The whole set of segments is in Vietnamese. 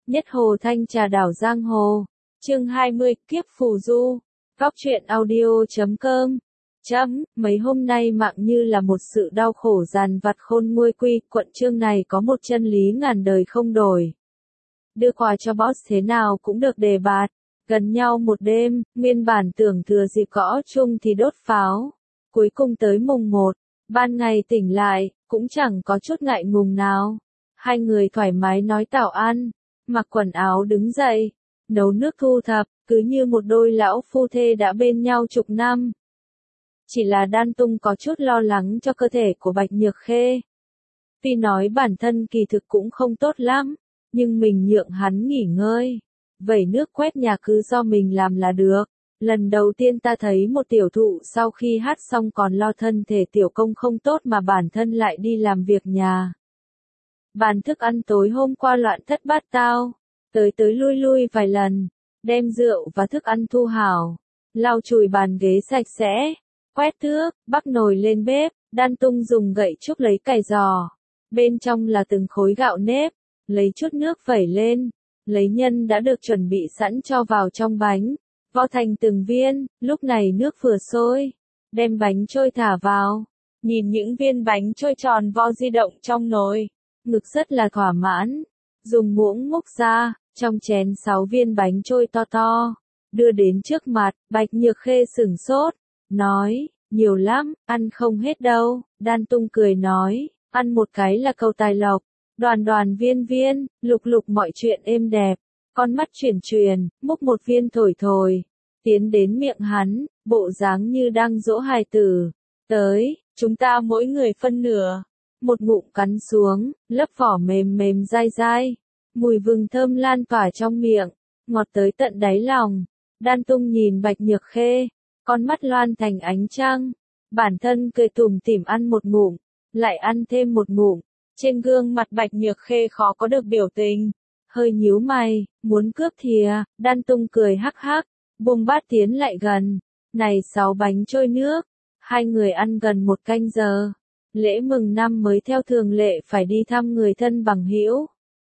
Nhất Hồ Thanh Trà Đảo Giang Hồ. Chương 20, Kiếp Phù Du. Góc truyện audio.com. Mấy hôm nay mạng như là một sự đau khổ dằn vặt khôn nguôi quy, quận chương này có một chân lý ngàn đời không đổi. Đưa quà cho boss thế nào cũng được đề bạt. Gần nhau một đêm, nguyên bản tưởng thừa dịp gõ chung thì đốt pháo. Cuối cùng tới mùng 1, ban ngày tỉnh lại, cũng chẳng có chút ngại ngùng nào. Hai người thoải mái nói tảo ăn, mặc quần áo đứng dậy, nấu nước thu thập, cứ như một đôi lão phu thê đã bên nhau chục năm. Chỉ là Đan Tung có chút lo lắng cho cơ thể của Bạch Nhược Khê. Tuy nói bản thân kỳ thực cũng không tốt lắm, nhưng mình nhượng hắn nghỉ ngơi. Vẩy nước quét nhà cứ do mình làm là được. Lần đầu tiên ta thấy một tiểu thụ sau khi hát xong còn lo thân thể tiểu công không tốt mà bản thân lại đi làm việc nhà. Bàn thức ăn tối hôm qua loạn thất bát tao, tới lui lui vài lần, đem rượu và thức ăn thu hảo, lau chùi bàn ghế sạch sẽ, quét thước, bắc nồi lên bếp, Đan Tung dùng gậy trúc lấy cày giò, bên trong là từng khối gạo nếp, lấy chút nước vẩy lên, lấy nhân đã được chuẩn bị sẵn cho vào trong bánh, vo thành từng viên, lúc này nước vừa sôi, đem bánh trôi thả vào, nhìn những viên bánh trôi tròn vo di động trong nồi. Ngực rất là thỏa mãn, dùng muỗng múc ra, trong chén 6 viên bánh trôi to to, đưa đến trước mặt, Bạch Nhược Khê sửng sốt, nói, nhiều lắm, ăn không hết đâu, Đan Tung cười nói, ăn một cái là cầu tài lộc, đoàn đoàn viên viên, lục lục mọi chuyện êm đẹp, con mắt chuyển, múc một viên thổi thổi, tiến đến miệng hắn, bộ dáng như đang dỗ hài tử, tới, chúng ta mỗi người phân nửa. Một ngụm cắn xuống, lớp vỏ mềm mềm dai dai, mùi vừng thơm lan tỏa trong miệng, ngọt tới tận đáy lòng. Đan Tung nhìn Bạch Nhược Khê, con mắt loan thành ánh trăng, bản thân cười tủm tỉm ăn một ngụm, lại ăn thêm một ngụm, trên gương mặt Bạch Nhược Khê khó có được biểu tình, hơi nhíu mày, muốn cướp thìa, Đan Tung cười hắc hắc, buông bát tiến lại gần, này 6 bánh trôi nước, hai người ăn gần 1 canh giờ. Lễ mừng năm mới theo thường lệ phải đi thăm người thân bằng hữu.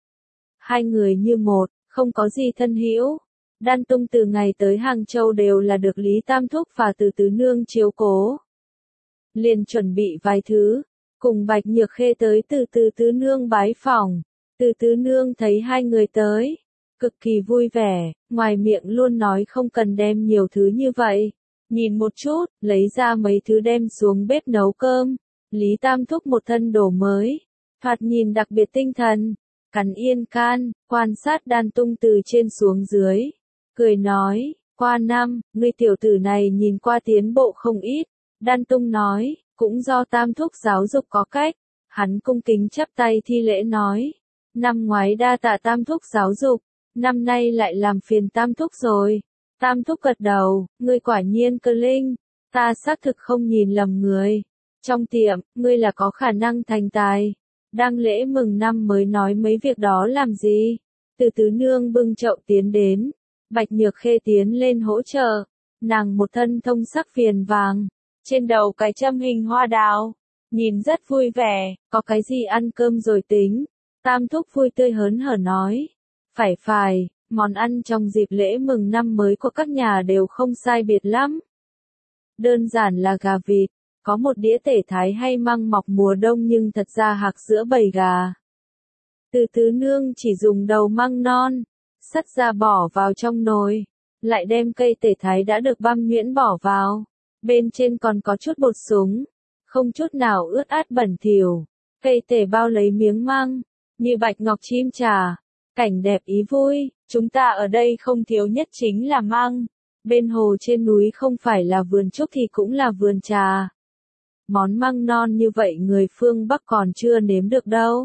Hai người như một, không có gì thân hữu. Đan Tung từ ngày tới Hàng Châu đều là được Lý Tam Thúc và Từ Tứ Nương chiếu cố. Liền chuẩn bị vài thứ, cùng Bạch Nhược Khê tới Từ Tứ Nương bái phỏng. Từ Tứ Nương thấy hai người tới, cực kỳ vui vẻ, ngoài miệng luôn nói không cần đem nhiều thứ như vậy. Nhìn một chút, lấy ra mấy thứ đem xuống bếp nấu cơm. Lý Tam Thúc một thân đồ mới, thoạt nhìn đặc biệt tinh thần, cắn yên can, quan sát Đan Tung từ trên xuống dưới, cười nói, qua năm, ngươi tiểu tử này nhìn qua tiến bộ không ít, Đan Tung nói, cũng do Tam Thúc giáo dục có cách, hắn cung kính chắp tay thi lễ nói, năm ngoái đa tạ Tam Thúc giáo dục, năm nay lại làm phiền Tam Thúc rồi, Tam Thúc gật đầu, ngươi quả nhiên cơ linh, ta xác thực không nhìn lầm người. Trong tiệm, ngươi là có khả năng thành tài. Đang lễ mừng năm mới nói mấy việc đó làm gì? Từ Tứ Nương bưng chậu tiến đến. Bạch Nhược Khê tiến lên hỗ trợ. Nàng một thân thông sắc viền vàng. Trên đầu cái châm hình hoa đào. Nhìn rất vui vẻ, có cái gì ăn cơm rồi tính. Tam Thúc vui tươi hớn hở nói. Phải, món ăn trong dịp lễ mừng năm mới của các nhà đều không sai biệt lắm. Đơn giản là gà vịt. Có một đĩa tể thái hay măng mọc mùa đông nhưng thật ra hạc giữa bầy gà. Từ Tứ Nương chỉ dùng đầu măng non, sắt ra bỏ vào trong nồi, lại đem cây tể thái đã được băm nhuyễn bỏ vào. Bên trên còn có chút bột súng, không chút nào ướt át bẩn thỉu. Cây tể bao lấy miếng măng, như bạch ngọc chim trà, cảnh đẹp ý vui. Chúng ta ở đây không thiếu nhất chính là măng. Bên hồ trên núi không phải là vườn trúc thì cũng là vườn trà. Món măng non như vậy người phương Bắc còn chưa nếm được đâu.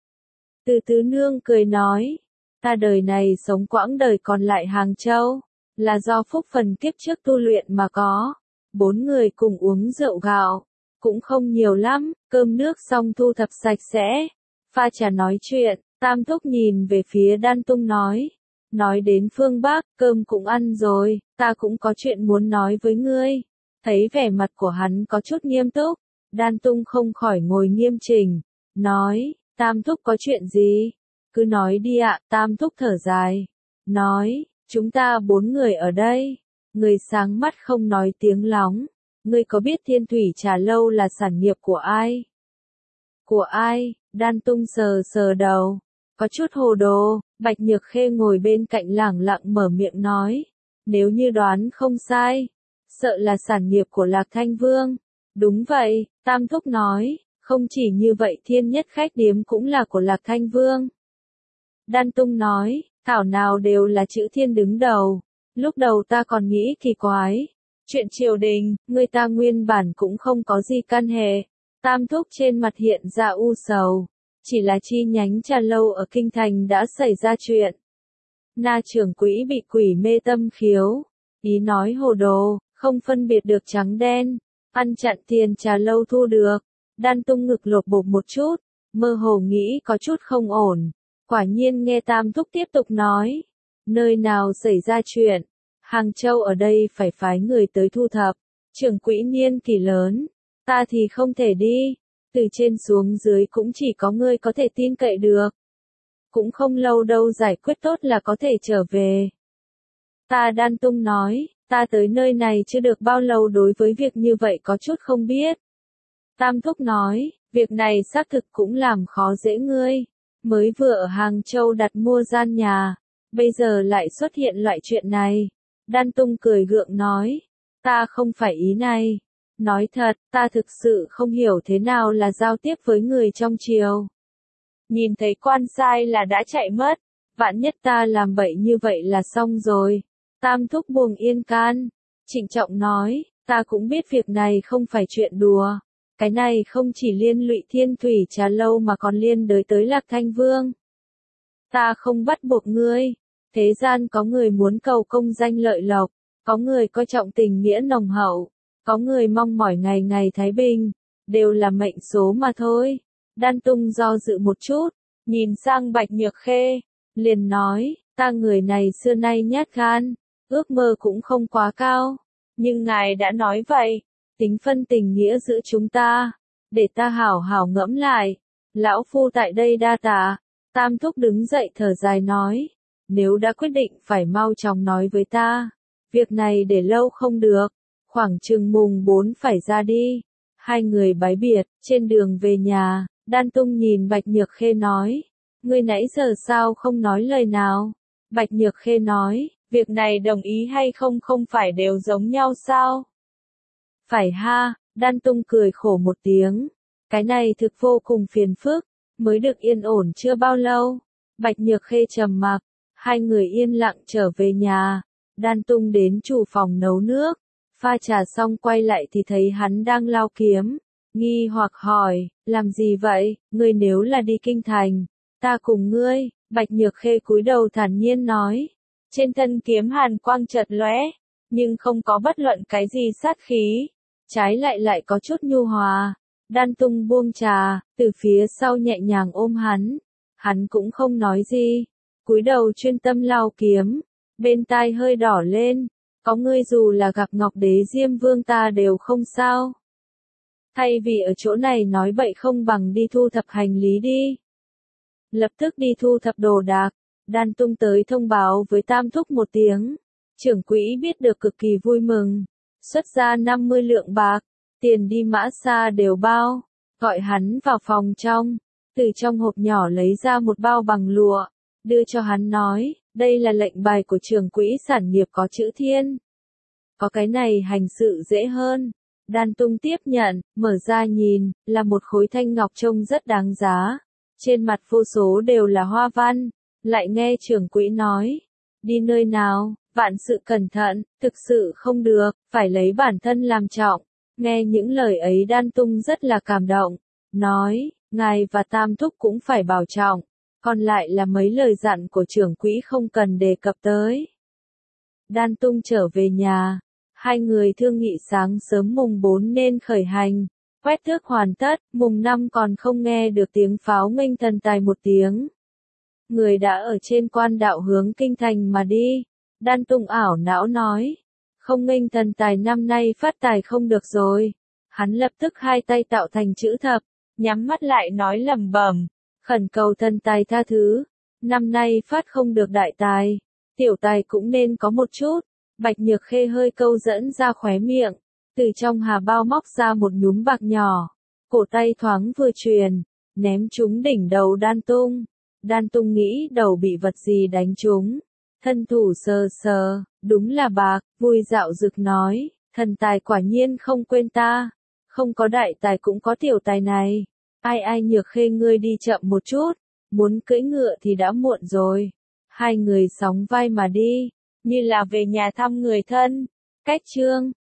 Từ Tứ Nương cười nói, ta đời này sống quãng đời còn lại Hàng Châu, là do phúc phần kiếp trước tu luyện mà có. 4 người cùng uống rượu gạo, cũng không nhiều lắm, cơm nước xong thu thập sạch sẽ, pha trà nói chuyện, Tam Thúc nhìn về phía Đan Tung nói đến phương Bắc, cơm cũng ăn rồi, ta cũng có chuyện muốn nói với ngươi. Thấy vẻ mặt của hắn có chút nghiêm túc, Đan Tung không khỏi ngồi nghiêm chỉnh, nói, Tam Thúc có chuyện gì? Cứ nói đi ạ, Tam Thúc thở dài. Nói, chúng ta 4 người ở đây. Người sáng mắt không nói tiếng lóng. Ngươi có biết Thiên Thủy Trà Lâu là sản nghiệp của ai? Của ai? Đan Tung sờ sờ đầu. Có chút hồ đồ, Bạch Nhược Khê ngồi bên cạnh lẳng lặng mở miệng nói. Nếu như đoán không sai, sợ là sản nghiệp của Lạc Thanh Vương. Đúng vậy, Tam Thúc nói, không chỉ như vậy Thiên Nhất Khách Điếm cũng là của Lạc Thanh Vương. Đan Tung nói, thảo nào đều là chữ Thiên đứng đầu. Lúc đầu ta còn nghĩ kỳ quái. Chuyện triều đình, người ta nguyên bản cũng không có gì căn hệ. Tam Thúc trên mặt hiện ra u sầu. Chỉ là chi nhánh Trà Lâu ở Kinh Thành đã xảy ra chuyện. Na trưởng quỹ bị quỷ mê tâm khiếu. Ý nói hồ đồ, không phân biệt được trắng đen. Ăn chặn tiền Trà Lâu thu được. Đan Tung ngực lột bột một chút. Mơ hồ nghĩ có chút không ổn. Quả nhiên nghe Tam Thúc tiếp tục nói. Nơi nào xảy ra chuyện. Hàng Châu ở đây phải phái người tới thu thập. Trưởng quỹ niên kỷ lớn. Ta thì không thể đi. Từ trên xuống dưới cũng chỉ có ngươi có thể tin cậy được. Cũng không lâu đâu giải quyết tốt là có thể trở về. Ta Đan Tung nói, ta tới nơi này chưa được bao lâu đối với việc như vậy có chút không biết. Tam Thúc nói, việc này xác thực cũng làm khó dễ ngươi. Mới vừa ở Hàng Châu đặt mua gian nhà, bây giờ lại xuất hiện loại chuyện này. Đan Tung cười gượng nói, ta không phải ý này. Nói thật, ta thực sự không hiểu thế nào là giao tiếp với người trong triều. Nhìn thấy quan sai là đã chạy mất, vạn nhất ta làm bậy như vậy là xong rồi. Tam Thúc buông yên can, trịnh trọng nói, ta cũng biết việc này không phải chuyện đùa. Cái này không chỉ liên lụy Thiên Thủy Trà Lâu mà còn liên đới tới Lạc Thanh Vương. Ta không bắt buộc ngươi. Thế gian có người muốn cầu công danh lợi lộc, có người coi trọng tình nghĩa nồng hậu, có người mong mỏi ngày ngày thái bình, đều là mệnh số mà thôi. Đan Tung do dự một chút, nhìn sang Bạch Nhược Khê, liền nói, ta người này xưa nay nhát gan, ước mơ cũng không quá cao, nhưng ngài đã nói vậy, tính phân tình nghĩa giữa chúng ta, để ta hảo hảo ngẫm lại. Lão phu tại đây đa tạ. Tam Thúc đứng dậy thở dài nói, nếu đã quyết định phải mau chóng nói với ta, việc này để lâu không được, khoảng chừng mùng 4 phải ra đi. Hai người bái biệt, trên đường về nhà, Đan Tung nhìn Bạch Nhược Khê nói, ngươi nãy giờ sao không nói lời nào? Bạch Nhược Khê nói, việc này đồng ý hay không không phải đều giống nhau sao? Phải ha, Đan Tung cười khổ một tiếng, cái này thực vô cùng phiền phức, mới được yên ổn chưa bao lâu. Bạch Nhược Khê trầm mặc, hai người yên lặng trở về nhà. Đan Tung đến chủ phòng nấu nước, pha trà xong quay lại thì thấy hắn đang lau kiếm, nghi hoặc hỏi, làm gì vậy, ngươi nếu là đi kinh thành, ta cùng ngươi. Bạch Nhược Khê cúi đầu thản nhiên nói, trên thân kiếm hàn quang chợt lóe, nhưng không có bất luận cái gì sát khí, trái lại lại có chút nhu hòa. Đan Tung buông trà, từ phía sau nhẹ nhàng ôm hắn cũng không nói gì, cúi đầu chuyên tâm lau kiếm, bên tai hơi đỏ lên, có ngươi dù là gặp Ngọc Đế Diêm Vương ta đều không sao. Thay vì ở chỗ này nói bậy không bằng đi thu thập hành lý đi. Lập tức đi thu thập đồ đạc, Đan Tung tới thông báo với Tam Thúc một tiếng. Trưởng quỹ biết được cực kỳ vui mừng, xuất ra 50 lượng bạc, tiền đi mã xa đều bao, gọi hắn vào phòng trong, từ trong hộp nhỏ lấy ra một bao bằng lụa, đưa cho hắn nói, đây là lệnh bài của trưởng quỹ sản nghiệp có chữ Thiên. Có cái này hành sự dễ hơn. Đan Tung tiếp nhận, mở ra nhìn, là một khối thanh ngọc trông rất đáng giá. Trên mặt vô số đều là hoa văn, lại nghe trưởng quỹ nói, đi nơi nào, vạn sự cẩn thận, thực sự không được, phải lấy bản thân làm trọng. Nghe những lời ấy Đan Tung rất là cảm động, nói, ngài và Tam Thúc cũng phải bảo trọng, còn lại là mấy lời dặn của trưởng quỹ không cần đề cập tới. Đan Tung trở về nhà, hai người thương nghị sáng sớm mùng 4 nên khởi hành, quét thước hoàn tất, mùng 5 còn không nghe được tiếng pháo nghênh thần tài một tiếng. Người đã ở trên quan đạo hướng kinh thành mà đi. Đan Tung ảo não nói, không nghênh thần tài năm nay phát tài không được rồi. Hắn lập tức hai tay tạo thành chữ thập, nhắm mắt lại nói lẩm bẩm, khẩn cầu thần tài tha thứ. năm nay phát không được đại tài, tiểu tài cũng nên có một chút. Bạch Nhược Khê hơi câu dẫn ra khóe miệng, từ trong hà bao móc ra một nhúm bạc nhỏ, cổ tay thoáng vừa truyền, ném trúng đỉnh đầu Đan Tung. Đan Tung nghĩ đầu bị vật gì đánh trúng, thân thủ sờ sờ, đúng là bạc, vui dạo dực nói, thần tài quả nhiên không quên ta, không có đại tài cũng có tiểu tài này. Ai Nhược Khê ngươi đi chậm một chút, muốn cưỡi ngựa thì đã muộn rồi. Hai người sóng vai mà đi, như là về nhà thăm người thân. Cách chương